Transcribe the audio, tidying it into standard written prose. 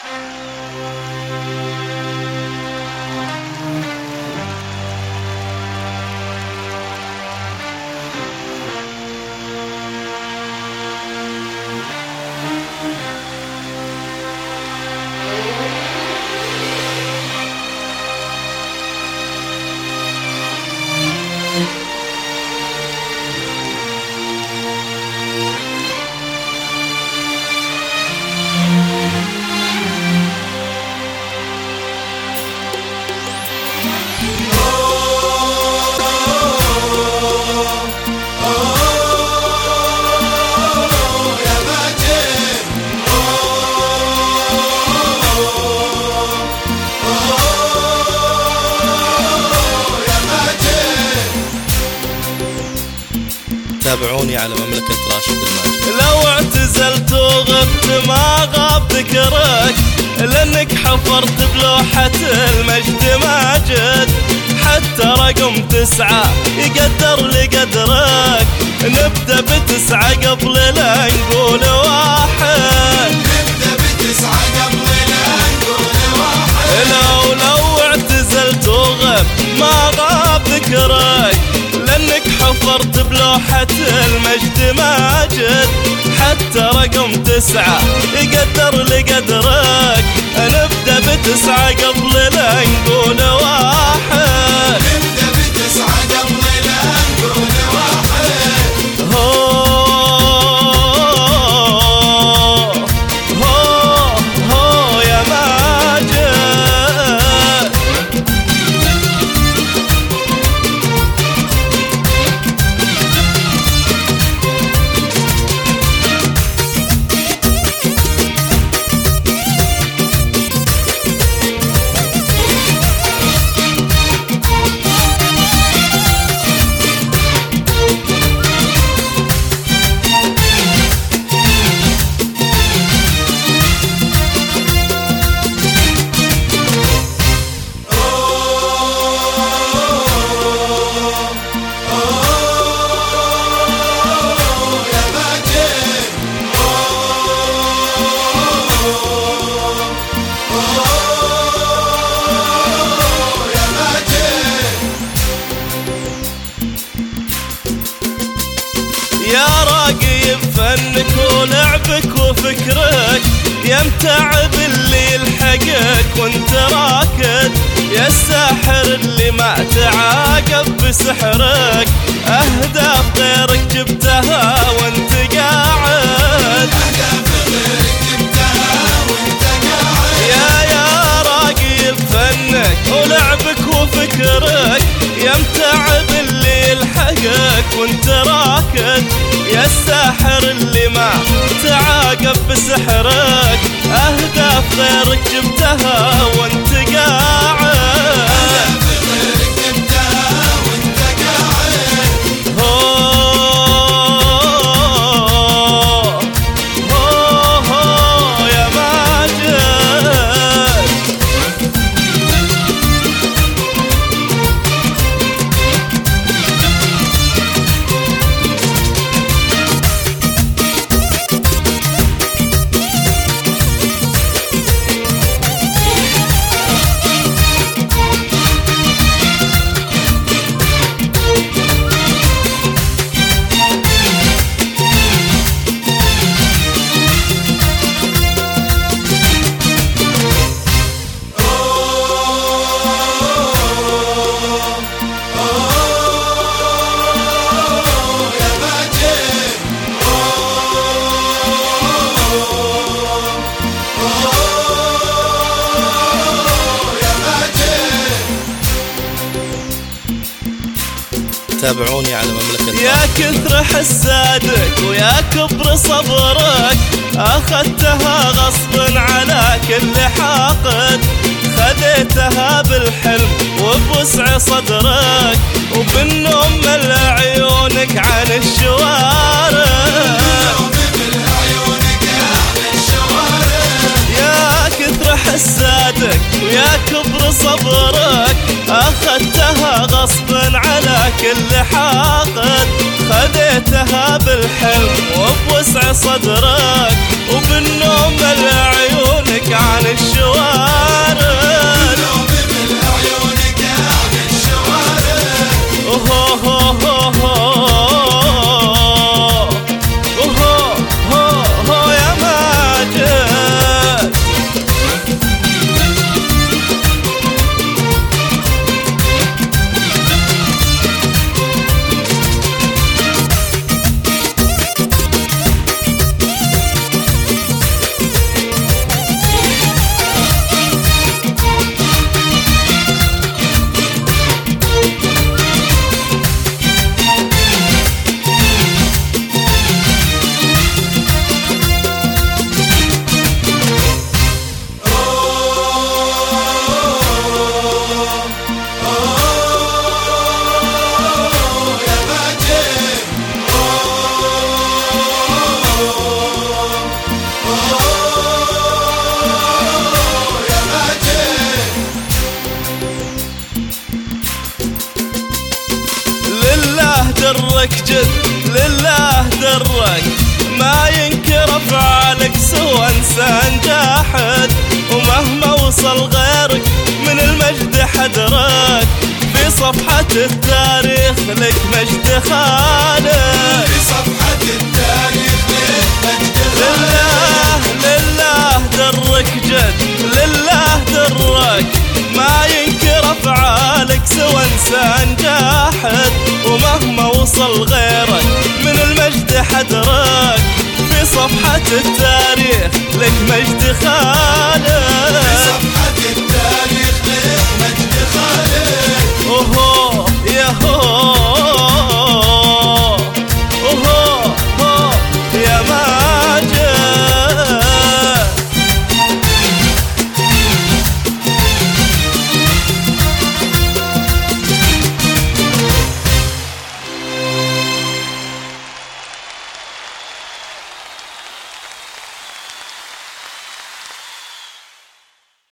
تابعوني على مملكة راشد الماجد. لو اعتزلت وغبت ما غاب ذكرك، لانك حفرت بلوحة المجد ماجد. حتى رقم 9 يقدر لقدرك، نبدأ ب9 قبل لا نقول 1. نبدأ ب9 قبل لا نقول 1. لو اعتزلت وغبت ما غاب ذكرك، لانك حفرت بلوحة المجد ماجد. حتى رقم 9 يقدر لقدرك، نبدأ ب9 قبل لا نقول 1. نبدأ ب9 قبل لا نقول 1. هو يا ماجد. يا راقي بفنك ولعبك وفكرك، يا متعب اللي يلحقك وانت راكد، يا الساحر اللي ما تعاقب بسحرك. اهداف غيرك جبتها وانت قاعد، أهداف غيرك جبتها وانت قاعد. يا راقي بفنك ولعبك وفكرك، يا متعب اللي يلحقك وانت راكد، يا الساحر اللي ما تعاقب بسحرك. اهداف غيرك جبتها وانت قاعد، أهداف غيرك جبتها وانت قاعد. هو يا ماجد. تابعوني على مملكة يا كثر حسادك ويا كبر صبرك، أخذتها غصب على كل حاقد. خذيتها بالحلم وبوسع صدرك، وبالنوم مل عيونك عن الشوارع. يا كثر حسادك ويا كبر صبرك، أخذتها غصب على كل حاقد. خذيتها بالحلم وبوسع صدرك، وبالنوم مل عيونك عن درك جد لله درك، ما ينكر افعالك سوى انسان جاحد، ومهما وصل غيرك من المجد حدرك، في صفحة التاريخ لك مجد خالد. في صفحة التاريخ لك مجد خالد. لله درك جد لله درك، ما ينكر افعالك سوى انسان جاحد، ومهما وصل غيرك من المجد حدرك، في صفحة التاريخ لك مجد خالد.